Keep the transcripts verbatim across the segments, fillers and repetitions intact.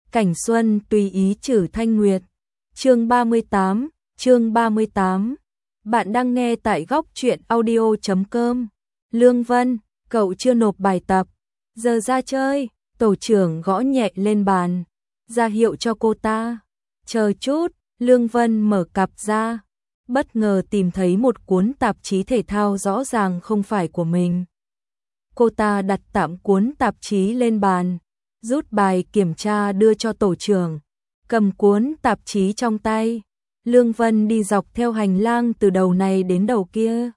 Cảnh xuân tùy ý trừ thanh nguyệt. Chương ba mươi tám, chương ba mươi tám. Bạn đang nghe tại góc truyện audio chấm com. Lương Vân, cậu chưa nộp bài tập. Giờ ra chơi, tổ trưởng gõ nhẹ lên bàn, ra hiệu cho cô ta. Chờ chút, Lương Vân mở cặp ra, bất ngờ tìm thấy một cuốn tạp chí thể thao rõ ràng không phải của mình. Cô ta đặt tạm cuốn tạp chí lên bàn, rút bài kiểm tra đưa cho tổ trưởng, cầm cuốn tạp chí trong tay. Lương Vân đi dọc theo hành lang từ đầu này đến đầu kia.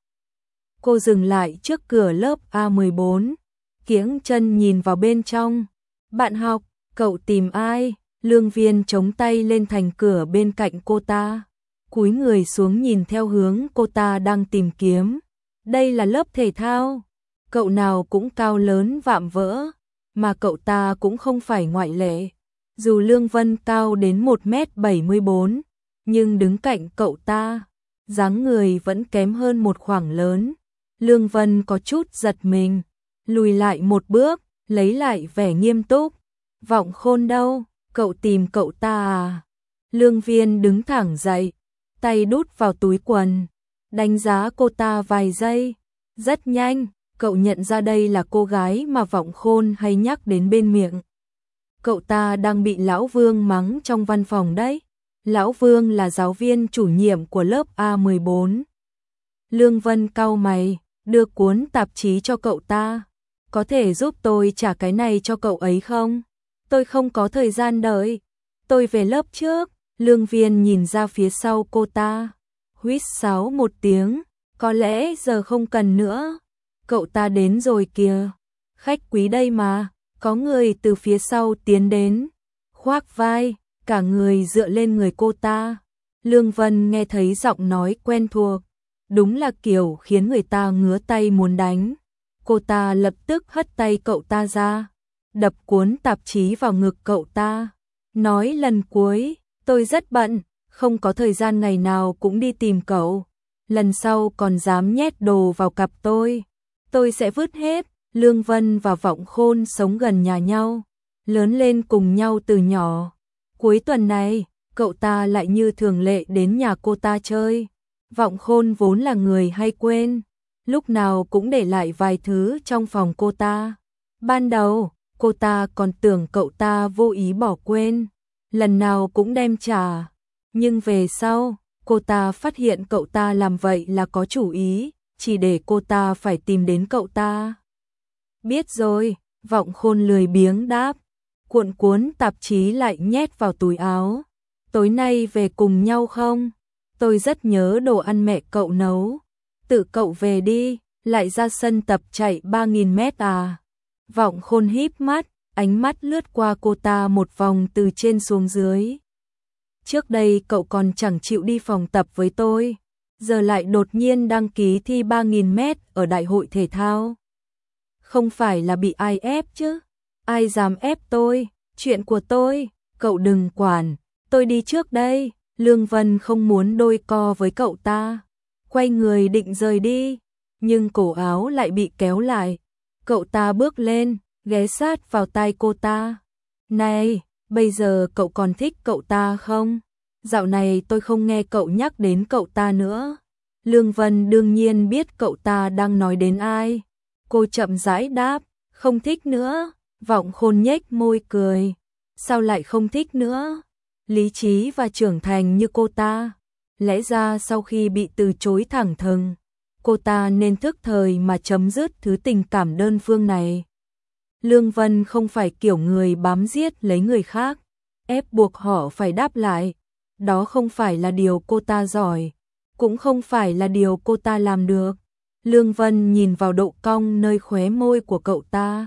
Cô dừng lại trước cửa lớp A mười bốn, kiễng chân nhìn vào bên trong. Bạn học, cậu tìm ai? Lương Viên chống tay lên thành cửa bên cạnh cô ta, cúi người xuống nhìn theo hướng cô ta đang tìm kiếm. Đây là lớp thể thao, cậu nào cũng cao lớn vạm vỡ, mà cậu ta cũng không phải ngoại lệ. Dù Lương Vân cao đến một mét bảy mươi bốn, nhưng đứng cạnh cậu ta, dáng người vẫn kém hơn một khoảng lớn. Lương Vân có chút giật mình, lùi lại một bước, lấy lại vẻ nghiêm túc. Vọng Khôn đâu? Cậu tìm cậu ta à? Lương Viên đứng thẳng dậy, tay đút vào túi quần, đánh giá cô ta vài giây. Rất nhanh, cậu nhận ra đây là cô gái mà Vọng Khôn hay nhắc đến bên miệng. Cậu ta đang bị Lão Vương mắng trong văn phòng đấy. Lão Vương là giáo viên chủ nhiệm của lớp A mười bốn. Lương Vân cau mày, đưa cuốn tạp chí cho cậu ta. Có thể giúp tôi trả cái này cho cậu ấy không? Tôi không có thời gian đợi. Tôi về lớp trước. Lương Viên nhìn ra phía sau cô ta, huýt sáo một tiếng. Có lẽ giờ không cần nữa. Cậu ta đến rồi kìa. Khách quý đây mà. Có người từ phía sau tiến đến, khoác vai, cả người dựa lên người cô ta. Lương Vân nghe thấy giọng nói quen thuộc, đúng là kiểu khiến người ta ngứa tay muốn đánh. Cô ta lập tức hất tay cậu ta ra, đập cuốn tạp chí vào ngực cậu ta, nói lần cuối, tôi rất bận, không có thời gian ngày nào cũng đi tìm cậu. Lần sau còn dám nhét đồ vào cặp tôi, tôi sẽ vứt hết. Lương Vân và Vọng Khôn sống gần nhà nhau, lớn lên cùng nhau từ nhỏ. Cuối tuần này, cậu ta lại như thường lệ đến nhà cô ta chơi. Vọng Khôn vốn là người hay quên, lúc nào cũng để lại vài thứ trong phòng cô ta. Ban đầu, cô ta còn tưởng cậu ta vô ý bỏ quên, lần nào cũng đem trả. Nhưng về sau, cô ta phát hiện cậu ta làm vậy là có chủ ý, chỉ để cô ta phải tìm đến cậu ta. Biết rồi, Vọng Khôn lười biếng đáp, cuộn cuốn tạp chí lại nhét vào túi áo. Tối nay về cùng nhau không? Tôi rất nhớ đồ ăn mẹ cậu nấu. Tự cậu về đi, lại ra sân tập chạy ba nghìn mét à? Vọng Khôn híp mắt, ánh mắt lướt qua cô ta một vòng từ trên xuống dưới. Trước đây cậu còn chẳng chịu đi phòng tập với tôi, giờ lại đột nhiên đăng ký thi ba nghìn mét ở đại hội thể thao. Không phải là bị ai ép chứ? Ai dám ép tôi? Chuyện của tôi, cậu đừng quản, tôi đi trước đây. Lương Vân không muốn đôi co với cậu ta, quay người định rời đi, nhưng cổ áo lại bị kéo lại. Cậu ta bước lên, ghé sát vào tai cô ta. Này, bây giờ cậu còn thích cậu ta không? Dạo này tôi không nghe cậu nhắc đến cậu ta nữa. Lương Vân đương nhiên biết cậu ta đang nói đến ai. Cô chậm rãi đáp, không thích nữa. Vọng Khôn nhếch môi cười. Sao lại không thích nữa? Lý trí và trưởng thành như cô ta. Lẽ ra sau khi bị từ chối thẳng thừng, cô ta nên thức thời mà chấm dứt thứ tình cảm đơn phương này. Lương Vân không phải kiểu người bám giết lấy người khác, ép buộc họ phải đáp lại. Đó không phải là điều cô ta giỏi, cũng không phải là điều cô ta làm được. Lương Vân nhìn vào độ cong nơi khóe môi của cậu ta.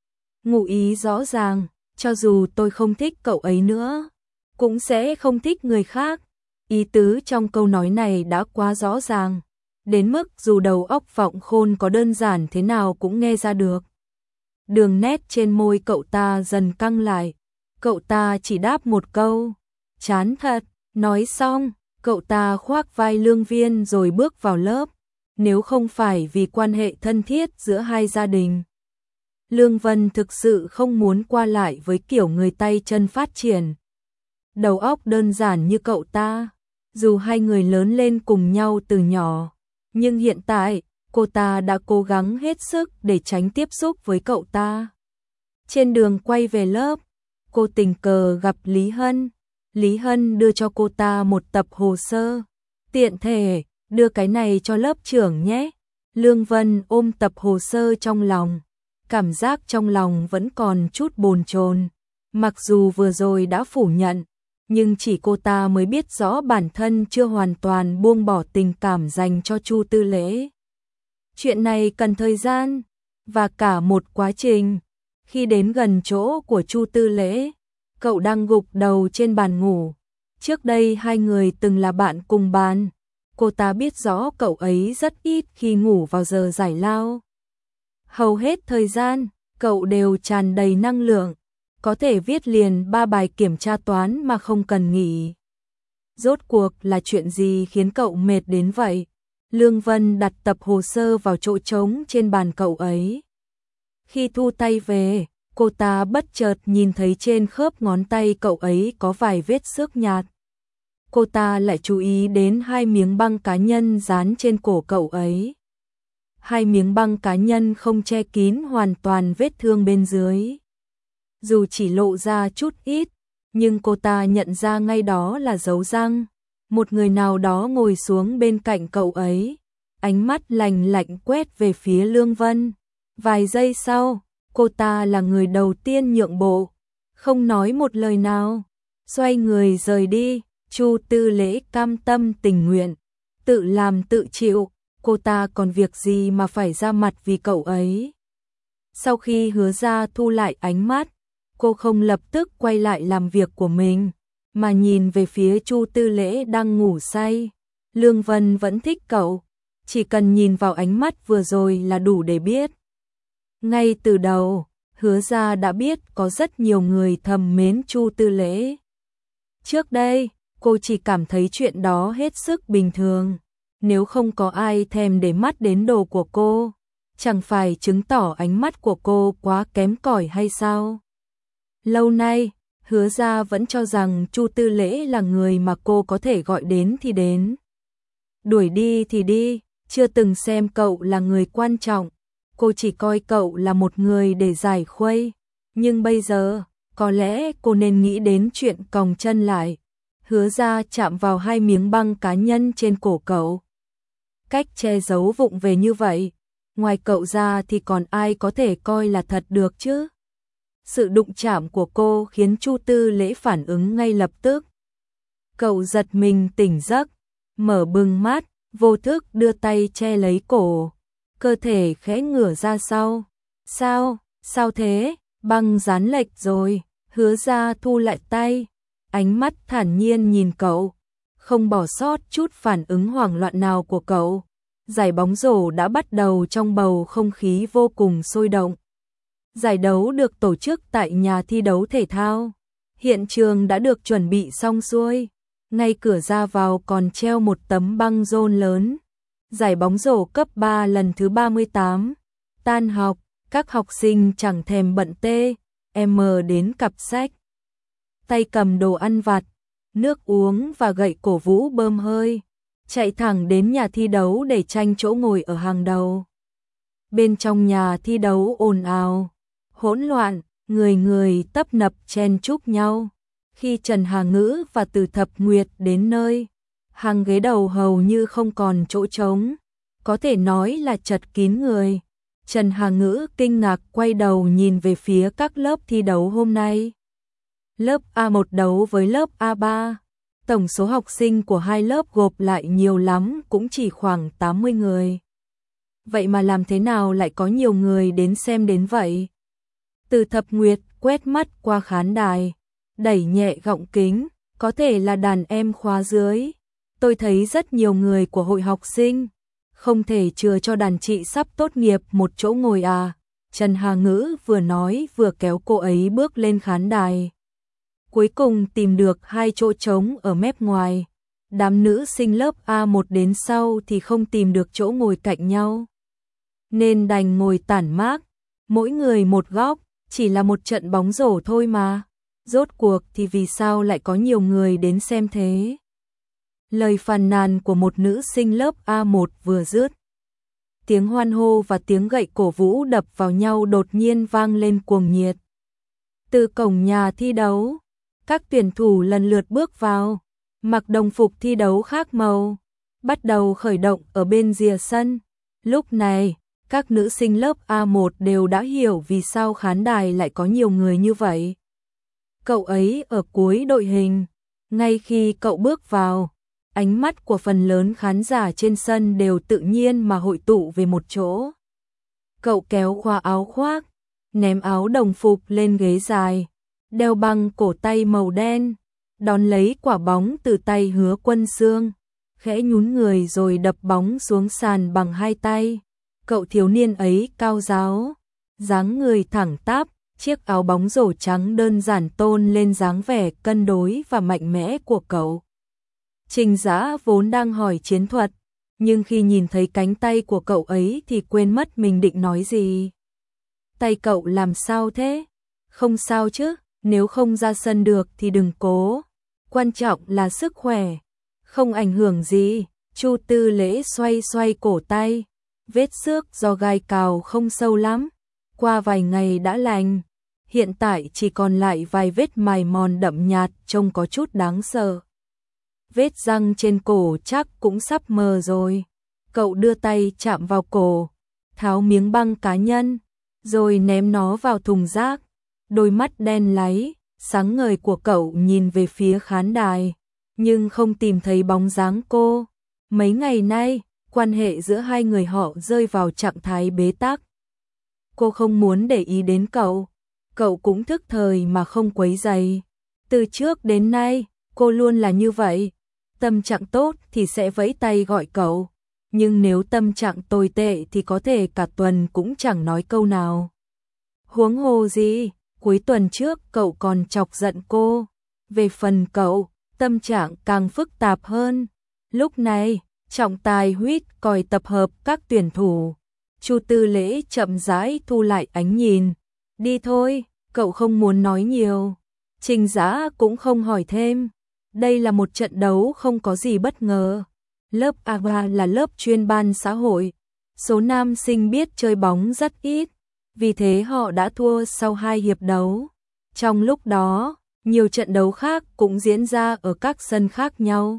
Ngụ ý rõ ràng, cho dù tôi không thích cậu ấy nữa, cũng sẽ không thích người khác. Ý tứ trong câu nói này đã quá rõ ràng, đến mức dù đầu óc Vọng Khôn có đơn giản thế nào cũng nghe ra được. Đường nét trên môi cậu ta dần căng lại, cậu ta chỉ đáp một câu, chán thật. Nói xong, cậu ta khoác vai Lương Viên rồi bước vào lớp. Nếu không phải vì quan hệ thân thiết giữa hai gia đình, Lương Vân thực sự không muốn qua lại với kiểu người tay chân phát triển. Đầu óc đơn giản như cậu ta, dù hai người lớn lên cùng nhau từ nhỏ, nhưng hiện tại, cô ta đã cố gắng hết sức để tránh tiếp xúc với cậu ta. Trên đường quay về lớp, cô tình cờ gặp Lý Hân. Lý Hân đưa cho cô ta một tập hồ sơ. Tiện thể, đưa cái này cho lớp trưởng nhé. Lương Vân ôm tập hồ sơ trong lòng. Cảm giác trong lòng vẫn còn chút bồn chồn. Mặc dù vừa rồi đã phủ nhận, nhưng chỉ cô ta mới biết rõ bản thân chưa hoàn toàn buông bỏ tình cảm dành cho Chu Tư Lễ. Chuyện này cần thời gian, và cả một quá trình. Khi đến gần chỗ của Chu Tư Lễ, cậu đang gục đầu trên bàn ngủ. Trước đây hai người từng là bạn cùng bàn. Cô ta biết rõ cậu ấy rất ít khi ngủ vào giờ giải lao. Hầu hết thời gian, cậu đều tràn đầy năng lượng, có thể viết liền ba bài kiểm tra toán mà không cần nghỉ. Rốt cuộc là chuyện gì khiến cậu mệt đến vậy? Lương Vân đặt tập hồ sơ vào chỗ trống trên bàn cậu ấy. Khi thu tay về, cô ta bất chợt nhìn thấy trên khớp ngón tay cậu ấy có vài vết xước nhạt. Cô ta lại chú ý đến hai miếng băng cá nhân dán trên cổ cậu ấy. Hai miếng băng cá nhân không che kín hoàn toàn vết thương bên dưới. Dù chỉ lộ ra chút ít, nhưng cô ta nhận ra ngay đó là dấu răng. Một người nào đó ngồi xuống bên cạnh cậu ấy, ánh mắt lạnh lạnh quét về phía Lương Vân. Vài giây sau, cô ta là người đầu tiên nhượng bộ, không nói một lời nào, xoay người rời đi. Chu Tư Lễ cam tâm tình nguyện, tự làm tự chịu, cô ta còn việc gì mà phải ra mặt vì cậu ấy. Sau khi Hứa Ra thu lại ánh mắt, cô không lập tức quay lại làm việc của mình, mà nhìn về phía Chu Tư Lễ đang ngủ say. Lương Vân vẫn thích cậu, chỉ cần nhìn vào ánh mắt vừa rồi là đủ để biết. Ngay từ đầu, Hứa Ra đã biết có rất nhiều người thầm mến Chu Tư Lễ. Trước đây, cô chỉ cảm thấy chuyện đó hết sức bình thường. Nếu không có ai thèm để mắt đến đồ của cô, chẳng phải chứng tỏ ánh mắt của cô quá kém cỏi hay sao? Lâu nay, Hứa Ra vẫn cho rằng Chu Tư Lễ là người mà cô có thể gọi đến thì đến, đuổi đi thì đi, chưa từng xem cậu là người quan trọng. Cô chỉ coi cậu là một người để giải khuây. Nhưng bây giờ, có lẽ cô nên nghĩ đến chuyện còng chân lại. Hứa Ra chạm vào hai miếng băng cá nhân trên cổ cậu. Cách che giấu vụng về như vậy, ngoài cậu ra thì còn ai có thể coi là thật được chứ? Sự đụng chạm của cô khiến Chu Tư Lễ phản ứng ngay lập tức. Cậu giật mình tỉnh giấc, mở bừng mắt, vô thức đưa tay che lấy cổ, cơ thể khẽ ngửa ra sau. Sao, sao thế? Băng dán lệch rồi. Hứa Ra thu lại tay, ánh mắt thản nhiên nhìn cậu, không bỏ sót chút phản ứng hoảng loạn nào của cậu. Giải bóng rổ đã bắt đầu trong bầu không khí vô cùng sôi động. Giải đấu được tổ chức tại nhà thi đấu thể thao. Hiện trường đã được chuẩn bị xong xuôi. Ngay cửa ra vào còn treo một tấm băng rôn lớn. Giải bóng rổ cấp ba lần thứ ba mươi tám. Tan học, các học sinh chẳng thèm bận tê, em đến cặp sách. Tay cầm đồ ăn vặt, nước uống và gậy cổ vũ bơm hơi. Chạy thẳng đến nhà thi đấu để tranh chỗ ngồi ở hàng đầu. Bên trong nhà thi đấu ồn ào, hỗn loạn, người người tấp nập chen chúc nhau. Khi Trần Hà Ngữ và Từ Thập Nguyệt đến nơi, hàng ghế đầu hầu như không còn chỗ trống, có thể nói là chật kín người. Trần Hà Ngữ kinh ngạc quay đầu nhìn về phía các lớp thi đấu hôm nay. Lớp A một đấu với lớp A ba. Tổng số học sinh của hai lớp gộp lại nhiều lắm cũng chỉ khoảng tám mươi người. Vậy mà làm thế nào lại có nhiều người đến xem đến vậy? Từ Thập Nguyệt quét mắt qua khán đài, đẩy nhẹ gọng kính, có thể là đàn em khóa dưới. Tôi thấy rất nhiều người của hội học sinh, không thể chừa cho đàn chị sắp tốt nghiệp một chỗ ngồi à? Trần Hà Ngữ vừa nói vừa kéo cô ấy bước lên khán đài. Cuối cùng tìm được hai chỗ trống ở mép ngoài. Đám nữ sinh lớp A một đến sau thì không tìm được chỗ ngồi cạnh nhau, nên đành ngồi tản mát. mỗi người một góc, chỉ là một trận bóng rổ thôi mà. Rốt cuộc thì vì sao lại có nhiều người đến xem thế? Lời phàn nàn của một nữ sinh lớp A một vừa dứt. Tiếng hoan hô và tiếng gậy cổ vũ đập vào nhau đột nhiên vang lên cuồng nhiệt. Từ cổng nhà thi đấu, các tuyển thủ lần lượt bước vào, mặc đồng phục thi đấu khác màu, bắt đầu khởi động ở bên rìa sân. Lúc này, các nữ sinh lớp A một đều đã hiểu vì sao khán đài lại có nhiều người như vậy. Cậu ấy ở cuối đội hình, ngay khi cậu bước vào, ánh mắt của phần lớn khán giả trên sân đều tự nhiên mà hội tụ về một chỗ. Cậu kéo khóa áo khoác, ném áo đồng phục lên ghế dài, đeo băng cổ tay màu đen, đón lấy quả bóng từ tay Hứa Quân Xương, khẽ nhún người rồi đập bóng xuống sàn bằng hai tay. Cậu thiếu niên ấy cao ráo, dáng người thẳng tắp, chiếc áo bóng rổ trắng đơn giản tôn lên dáng vẻ cân đối và mạnh mẽ của cậu. Trình Dã vốn đang hỏi chiến thuật, nhưng khi nhìn thấy cánh tay của cậu ấy thì quên mất mình định nói gì. Tay cậu làm sao thế? Không sao chứ, nếu không ra sân được thì đừng cố. Quan trọng là sức khỏe, không ảnh hưởng gì. Chu Tư Lễ xoay xoay cổ tay, vết xước do gai cào không sâu lắm, qua vài ngày đã lành. Hiện tại chỉ còn lại vài vết mài mòn đậm nhạt trông có chút đáng sợ. Vết răng trên cổ chắc cũng sắp mờ rồi. Cậu đưa tay chạm vào cổ, tháo miếng băng cá nhân, rồi ném nó vào thùng rác. Đôi mắt đen láy, sáng ngời của cậu nhìn về phía khán đài, nhưng không tìm thấy bóng dáng cô. Mấy ngày nay, quan hệ giữa hai người họ rơi vào trạng thái bế tắc. Cô không muốn để ý đến cậu, cậu cũng thức thời mà không quấy rầy. Từ trước đến nay, cô luôn là như vậy. Tâm trạng tốt thì sẽ vẫy tay gọi cậu, nhưng nếu tâm trạng tồi tệ thì có thể cả tuần cũng chẳng nói câu nào. Huống hồ gì, cuối tuần trước cậu còn chọc giận cô. Về phần cậu, tâm trạng càng phức tạp hơn. Lúc này, trọng tài huýt còi tập hợp các tuyển thủ. Chu Tư Lễ chậm rãi thu lại ánh nhìn. Đi thôi, cậu không muốn nói nhiều. Trình Dã cũng không hỏi thêm. Đây là một trận đấu không có gì bất ngờ. Lớp A ba là lớp chuyên ban xã hội. Số nam sinh biết chơi bóng rất ít, vì thế họ đã thua sau hai hiệp đấu. Trong lúc đó, nhiều trận đấu khác cũng diễn ra ở các sân khác nhau.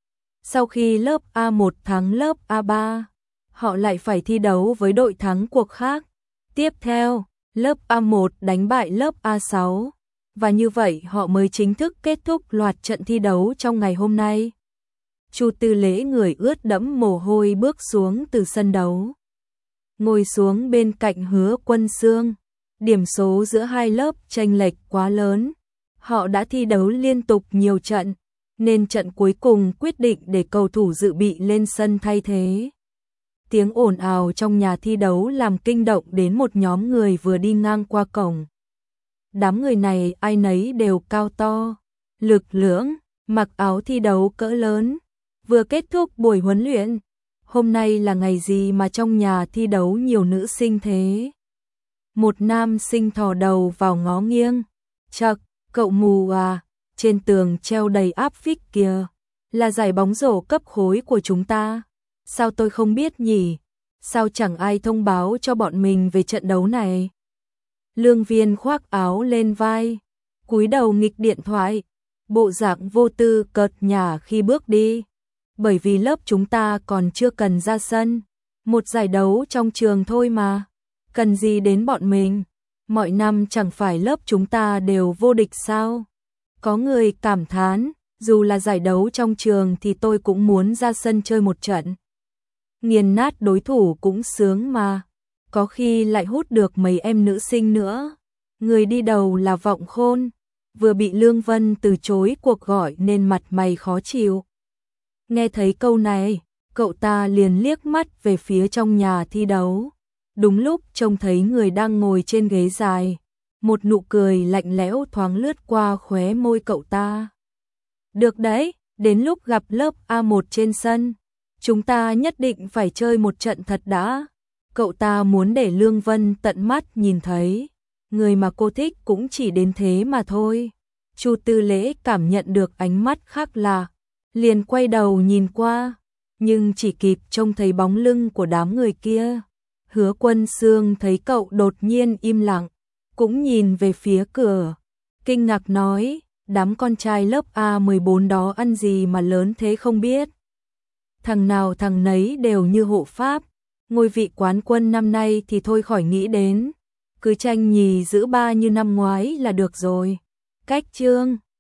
Sau khi lớp A một thắng lớp A ba, họ lại phải thi đấu với đội thắng cuộc khác. Tiếp theo, lớp A một đánh bại lớp A sáu. Và như vậy họ mới chính thức kết thúc loạt trận thi đấu trong ngày hôm nay. Chu Tư Lễ người ướt đẫm mồ hôi bước xuống từ sân đấu, ngồi xuống bên cạnh Hứa Quân Xương. Điểm số giữa hai lớp chênh lệch quá lớn. Họ đã thi đấu liên tục nhiều trận, nên trận cuối cùng quyết định để cầu thủ dự bị lên sân thay thế. Tiếng ồn ào trong nhà thi đấu làm kinh động đến một nhóm người vừa đi ngang qua cổng. Đám người này ai nấy đều cao to, lực lưỡng, mặc áo thi đấu cỡ lớn. Vừa kết thúc buổi huấn luyện. Hôm nay là ngày gì mà trong nhà thi đấu nhiều nữ sinh thế? Một nam sinh thò đầu vào ngó nghiêng. Chậc, cậu mù à, trên tường treo đầy áp phích kìa. Là giải bóng rổ cấp khối của chúng ta. Sao tôi không biết nhỉ? Sao chẳng ai thông báo cho bọn mình về trận đấu này? Lương Viên khoác áo lên vai, cúi đầu nghịch điện thoại, bộ dạng vô tư cợt nhả khi bước đi. Bởi vì lớp chúng ta còn chưa cần ra sân, một giải đấu trong trường thôi mà, cần gì đến bọn mình, mọi năm chẳng phải lớp chúng ta đều vô địch sao? Có người cảm thán, dù là giải đấu trong trường thì tôi cũng muốn ra sân chơi một trận. Nghiền nát đối thủ cũng sướng mà, có khi lại hút được mấy em nữ sinh nữa. Người đi đầu là Vọng Khôn, vừa bị Lương Vân từ chối cuộc gọi nên mặt mày khó chịu. Nghe thấy câu này, cậu ta liền liếc mắt về phía trong nhà thi đấu. Đúng lúc trông thấy người đang ngồi trên ghế dài, một nụ cười lạnh lẽo thoáng lướt qua khóe môi cậu ta. Được đấy, đến lúc gặp lớp A một trên sân, chúng ta nhất định phải chơi một trận thật đã. Cậu ta muốn để Lương Vân tận mắt nhìn thấy, người mà cô thích cũng chỉ đến thế mà thôi. Chu Tư Lễ cảm nhận được ánh mắt khác lạ, liền quay đầu nhìn qua, nhưng chỉ kịp trông thấy bóng lưng của đám người kia. Hứa Quân Xương thấy cậu đột nhiên im lặng, cũng nhìn về phía cửa, kinh ngạc nói, đám con trai lớp A mười bốn đó ăn gì mà lớn thế không biết. Thằng nào thằng nấy đều như hộ pháp, ngôi vị quán quân năm nay thì thôi khỏi nghĩ đến, cứ tranh nhì giữ ba như năm ngoái là được rồi. Cách chương